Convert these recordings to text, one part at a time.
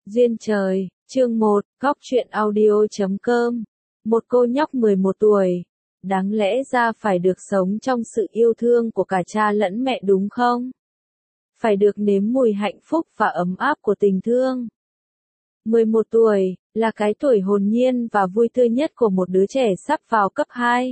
Duyên trời, chương 1, Góc truyện audio.com. Một cô nhóc 11 tuổi, đáng lẽ ra phải được sống trong sự yêu thương của cả cha lẫn mẹ đúng không? Phải được nếm mùi hạnh phúc và ấm áp của tình thương. 11 tuổi, là cái tuổi hồn nhiên và vui tươi nhất của một đứa trẻ sắp vào cấp 2.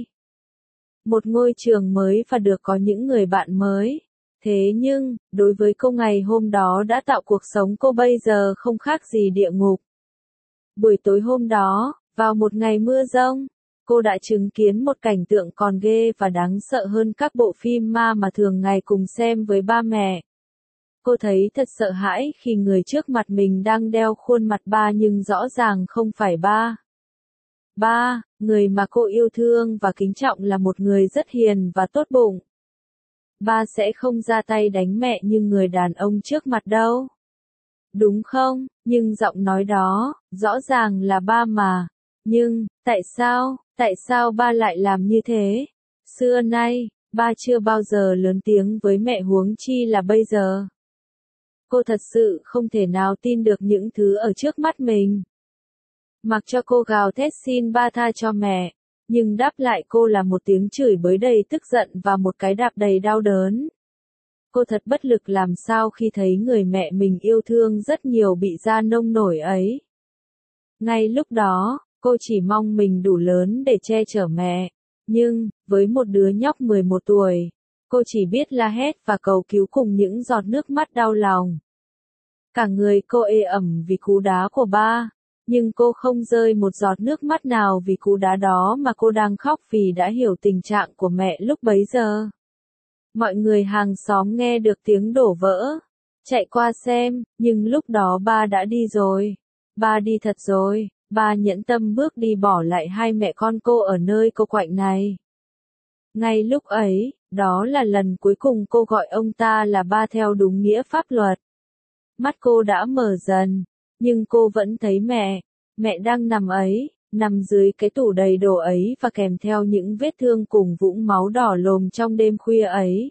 Một ngôi trường mới và được có những người bạn mới. Thế nhưng, đối với cô ngày hôm đó đã tạo cuộc sống cô bây giờ không khác gì địa ngục. Buổi tối hôm đó, vào một ngày mưa giông, cô đã chứng kiến một cảnh tượng còn ghê và đáng sợ hơn các bộ phim ma mà thường ngày cùng xem với ba mẹ. Cô thấy thật sợ hãi khi người trước mặt mình đang đeo khuôn mặt ba nhưng rõ ràng không phải ba. Ba, người mà cô yêu thương và kính trọng là một người rất hiền và tốt bụng. Ba sẽ không ra tay đánh mẹ như người đàn ông trước mặt đâu. Đúng không? Nhưng giọng nói đó, rõ ràng là ba mà. Nhưng, tại sao ba lại làm như thế? Xưa nay, ba chưa bao giờ lớn tiếng với mẹ huống chi là bây giờ. Cô thật sự không thể nào tin được những thứ ở trước mắt mình. Mặc cho cô gào thét xin ba tha cho mẹ, nhưng đáp lại cô là một tiếng chửi bới đầy tức giận và một cái đạp đầy đau đớn. Cô thật bất lực làm sao khi thấy người mẹ mình yêu thương rất nhiều bị ra nông nổi ấy. Ngay lúc đó, cô chỉ mong mình đủ lớn để che chở mẹ. Nhưng, với một đứa nhóc 11 tuổi, cô chỉ biết la hét và cầu cứu cùng những giọt nước mắt đau lòng. Cả người cô ê ẩm vì cú đá của ba. Nhưng cô không rơi một giọt nước mắt nào vì cú đá đó mà cô đang khóc vì đã hiểu tình trạng của mẹ lúc bấy giờ. Mọi người hàng xóm nghe được tiếng đổ vỡ, chạy qua xem, nhưng lúc đó ba đã đi rồi. Ba đi thật rồi, ba nhẫn tâm bước đi bỏ lại hai mẹ con cô ở nơi cô quạnh này. Ngay lúc ấy, đó là lần cuối cùng cô gọi ông ta là ba theo đúng nghĩa pháp luật. Mắt cô đã mở dần. Nhưng cô vẫn thấy mẹ đang nằm ấy, nằm dưới cái tủ đầy đồ ấy và kèm theo những vết thương cùng vũng máu đỏ lồm trong đêm khuya ấy.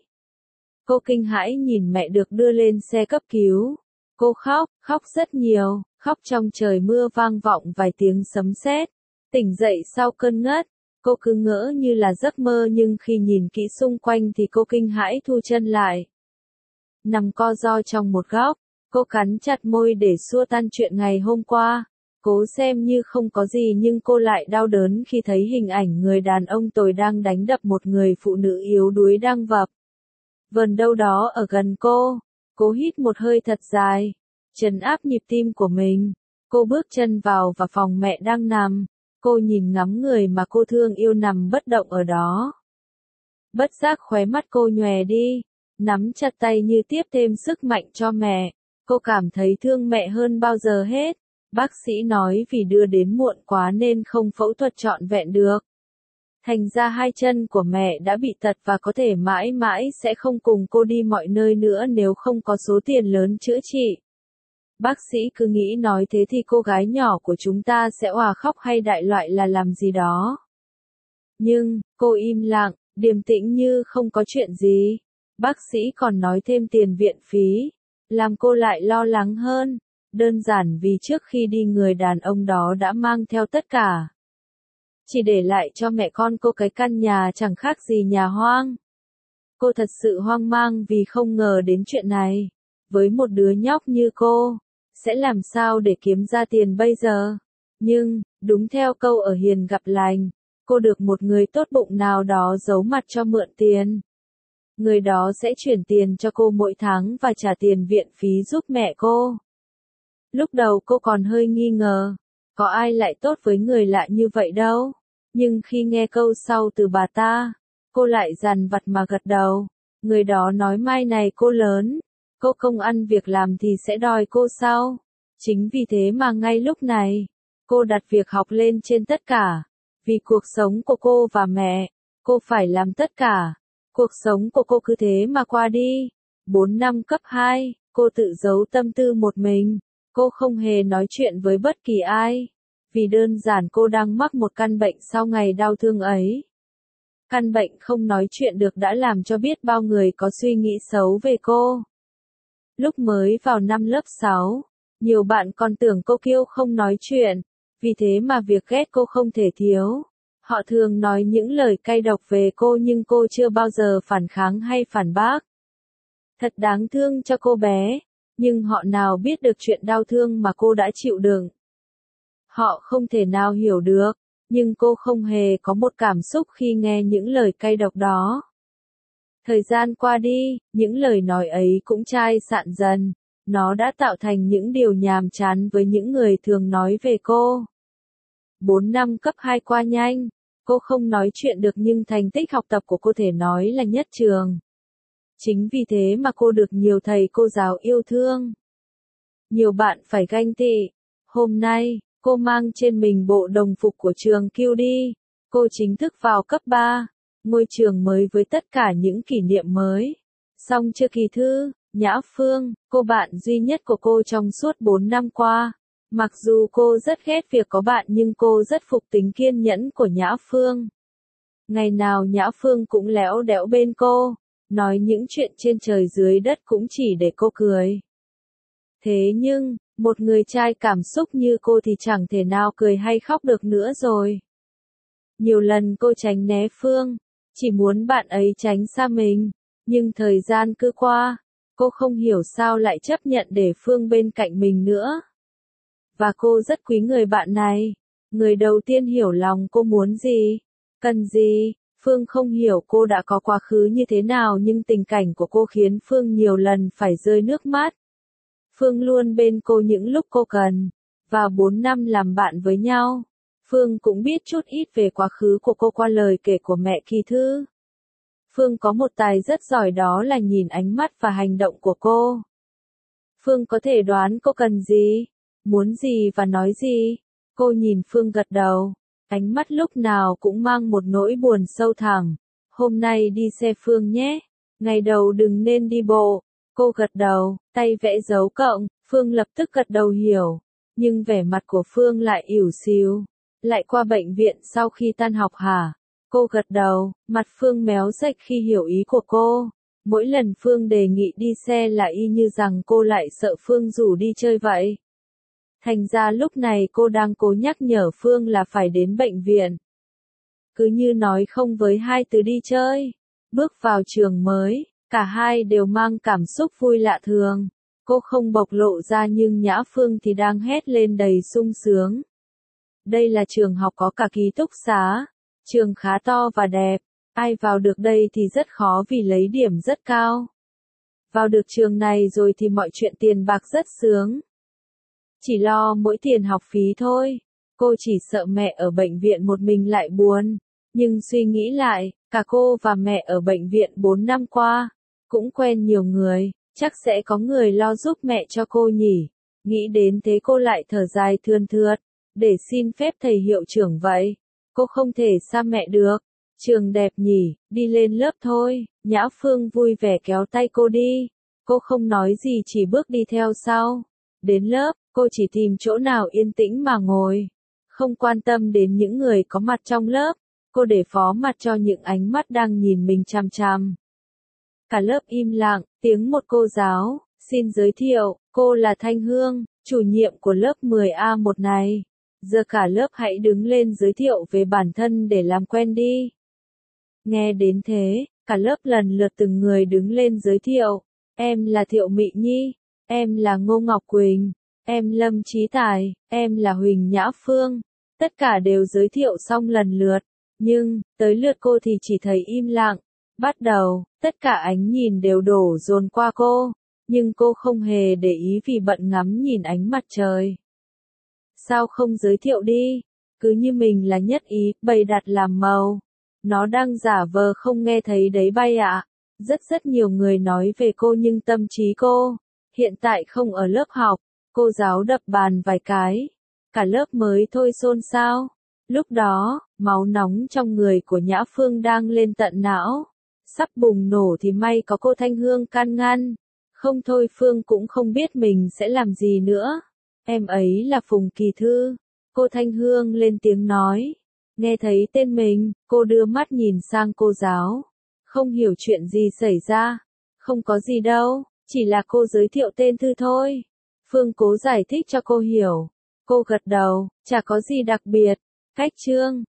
Cô kinh hãi nhìn mẹ được đưa lên xe cấp cứu. Cô khóc rất nhiều, khóc trong trời mưa vang vọng vài tiếng sấm sét. Tỉnh dậy sau cơn ngất, cô cứ ngỡ như là giấc mơ nhưng khi nhìn kỹ xung quanh thì cô kinh hãi thu chân lại. Nằm co ro trong một góc. Cô cắn chặt môi để xua tan chuyện ngày hôm qua. Cố xem như không có gì nhưng cô lại đau đớn khi thấy hình ảnh người đàn ông tồi đang đánh đập một người phụ nữ yếu đuối đang vập vần đâu đó ở gần cô. Cô hít một hơi thật dài, trấn áp nhịp tim của mình. Cô bước chân vào phòng mẹ đang nằm. Cô nhìn ngắm người mà cô thương yêu nằm bất động ở đó. Bất giác khóe mắt cô nhòe đi, nắm chặt tay như tiếp thêm sức mạnh cho mẹ. Cô cảm thấy thương mẹ hơn bao giờ hết. Bác sĩ nói vì đưa đến muộn quá nên không phẫu thuật trọn vẹn được. Thành ra hai chân của mẹ đã bị tật và có thể mãi mãi sẽ không cùng cô đi mọi nơi nữa nếu không có số tiền lớn chữa trị. Bác sĩ cứ nghĩ nói thế thì cô gái nhỏ của chúng ta sẽ òa khóc hay đại loại là làm gì đó. Nhưng, cô im lặng, điềm tĩnh như không có chuyện gì. Bác sĩ còn nói thêm tiền viện phí. Làm cô lại lo lắng hơn, đơn giản vì trước khi đi người đàn ông đó đã mang theo tất cả. Chỉ để lại cho mẹ con cô cái căn nhà chẳng khác gì nhà hoang. Cô thật sự hoang mang vì không ngờ đến chuyện này. Với một đứa nhóc như cô, sẽ làm sao để kiếm ra tiền bây giờ? Nhưng, đúng theo câu ở hiền gặp lành, cô được một người tốt bụng nào đó giấu mặt cho mượn tiền. Người đó sẽ chuyển tiền cho cô mỗi tháng và trả tiền viện phí giúp mẹ cô. Lúc đầu cô còn hơi nghi ngờ, có ai lại tốt với người lạ như vậy đâu. Nhưng khi nghe câu sau từ bà ta, cô lại dằn vặt mà gật đầu. Người đó nói mai này cô lớn, cô không ăn việc làm thì sẽ đòi cô sau. Chính vì thế mà ngay lúc này, cô đặt việc học lên trên tất cả. Vì cuộc sống của cô và mẹ, cô phải làm tất cả. Cuộc sống của cô cứ thế mà qua đi. 4 năm cấp 2, cô tự giấu tâm tư một mình. Cô không hề nói chuyện với bất kỳ ai. Vì đơn giản cô đang mắc một căn bệnh sau ngày đau thương ấy. Căn bệnh không nói chuyện được đã làm cho biết bao người có suy nghĩ xấu về cô. Lúc mới vào năm lớp 6, Nhiều bạn còn tưởng cô kiêu không nói chuyện, vì thế mà việc ghét cô không thể thiếu. Họ thường nói những lời cay độc về cô nhưng cô chưa bao giờ phản kháng hay phản bác. Thật đáng thương cho cô bé, nhưng họ nào biết được chuyện đau thương mà cô đã chịu đựng. Họ không thể nào hiểu được, nhưng cô không hề có một cảm xúc khi nghe những lời cay độc đó. Thời gian qua đi, những lời nói ấy cũng chai sạn dần, nó đã tạo thành những điều nhàm chán với những người thường nói về cô. 4 năm cấp 2 qua nhanh, cô không nói chuyện được nhưng thành tích học tập của cô thể nói là nhất trường. Chính vì thế mà cô được nhiều thầy cô giáo yêu thương. Nhiều bạn phải ganh tị. Hôm nay, cô mang trên mình bộ đồng phục của trường QD. Cô chính thức vào cấp 3, ngôi trường mới với tất cả những kỷ niệm mới. Xong chưa kỳ thư, Nhã Phương, cô bạn duy nhất của cô trong suốt 4 năm qua. Mặc dù cô rất ghét việc có bạn nhưng cô rất phục tính kiên nhẫn của Nhã Phương. Ngày nào Nhã Phương cũng léo đẽo bên cô, nói những chuyện trên trời dưới đất cũng chỉ để cô cười. Thế nhưng, một người trai cảm xúc như cô thì chẳng thể nào cười hay khóc được nữa rồi. Nhiều lần cô tránh né Phương, chỉ muốn bạn ấy tránh xa mình, nhưng thời gian cứ qua, cô không hiểu sao lại chấp nhận để Phương bên cạnh mình nữa. Và cô rất quý người bạn này, người đầu tiên hiểu lòng cô muốn gì, cần gì. Phương không hiểu cô đã có quá khứ như thế nào nhưng tình cảnh của cô khiến Phương nhiều lần phải rơi nước mắt. Phương luôn bên cô những lúc cô cần, và 4 năm làm bạn với nhau. Phương cũng biết chút ít về quá khứ của cô qua lời kể của mẹ Kỳ Thư. Phương có một tài rất giỏi đó là nhìn ánh mắt và hành động của cô. Phương có thể đoán cô cần gì, muốn gì và nói gì. Cô nhìn Phương gật đầu, ánh mắt lúc nào cũng mang một nỗi buồn sâu thẳm. Hôm nay đi xe Phương nhé, ngày đầu đừng nên đi bộ. Cô gật đầu, tay vẽ dấu cộng, Phương lập tức gật đầu hiểu. Nhưng vẻ mặt của Phương lại ỉu xìu. Lại qua bệnh viện sau khi tan học hả? Cô gật đầu, mặt Phương méo sạch khi hiểu ý của cô. Mỗi lần Phương đề nghị đi xe là y như rằng cô lại sợ Phương rủ đi chơi vậy. Thành ra lúc này cô đang cố nhắc nhở Phương là phải đến bệnh viện. Cứ như nói không với hai từ đi chơi. Bước vào trường mới, cả hai đều mang cảm xúc vui lạ thường. Cô không bộc lộ ra nhưng Nhã Phương thì đang hét lên đầy sung sướng. Đây là trường học có cả ký túc xá. Trường khá to và đẹp. Ai vào được đây thì rất khó vì lấy điểm rất cao. Vào được trường này rồi thì mọi chuyện tiền bạc rất sướng. Chỉ lo mỗi tiền học phí thôi. Cô chỉ sợ mẹ ở bệnh viện một mình lại buồn. Nhưng suy nghĩ lại, cả cô và mẹ ở bệnh viện 4 năm qua, cũng quen nhiều người, chắc sẽ có người lo giúp mẹ cho cô nhỉ. Nghĩ đến thế cô lại thở dài thườn thượt, để xin phép thầy hiệu trưởng vậy. Cô không thể xa mẹ được. Trường đẹp nhỉ, đi lên lớp thôi. Nhã Phương vui vẻ kéo tay cô đi. Cô không nói gì chỉ bước đi theo sau. Đến lớp, cô chỉ tìm chỗ nào yên tĩnh mà ngồi. Không quan tâm đến những người có mặt trong lớp. Cô để phó mặt cho những ánh mắt đang nhìn mình chằm chằm. Cả lớp im lặng, tiếng một cô giáo, xin giới thiệu, cô là Thanh Hương, chủ nhiệm của lớp 10A1 này. Giờ cả lớp hãy đứng lên giới thiệu về bản thân để làm quen đi. Nghe đến thế, cả lớp lần lượt từng người đứng lên giới thiệu. Em là Thiệu Mị Nhi, em là Ngô Ngọc Quỳnh, em Lâm Chí Tài, em là Huỳnh Nhã Phương. Tất cả đều giới thiệu xong lần lượt. Nhưng, tới lượt cô thì chỉ thấy im lặng. Bắt đầu, tất cả ánh nhìn đều đổ dồn qua cô. Nhưng cô không hề để ý vì bận ngắm nhìn ánh mặt trời. Sao không giới thiệu đi? Cứ như mình là nhất ý, bày đặt làm màu. Nó đang giả vờ không nghe thấy đấy bay ạ. Rất nhiều người nói về cô nhưng tâm trí cô, hiện tại không ở lớp học. Cô giáo đập bàn vài cái. Cả lớp mới thôi xôn xao. Lúc đó, máu nóng trong người của Nhã Phương đang lên tận não. Sắp bùng nổ thì may có cô Thanh Hương can ngăn. Không thôi Phương cũng không biết mình sẽ làm gì nữa. Em ấy là Phùng Kỳ Thư. Cô Thanh Hương lên tiếng nói. Nghe thấy tên mình, cô đưa mắt nhìn sang cô giáo. Không hiểu chuyện gì xảy ra. Không có gì đâu, chỉ là cô giới thiệu tên Thư thôi. Phương cố giải thích cho cô hiểu. Cô gật đầu, chả có gì đặc biệt. Cách chương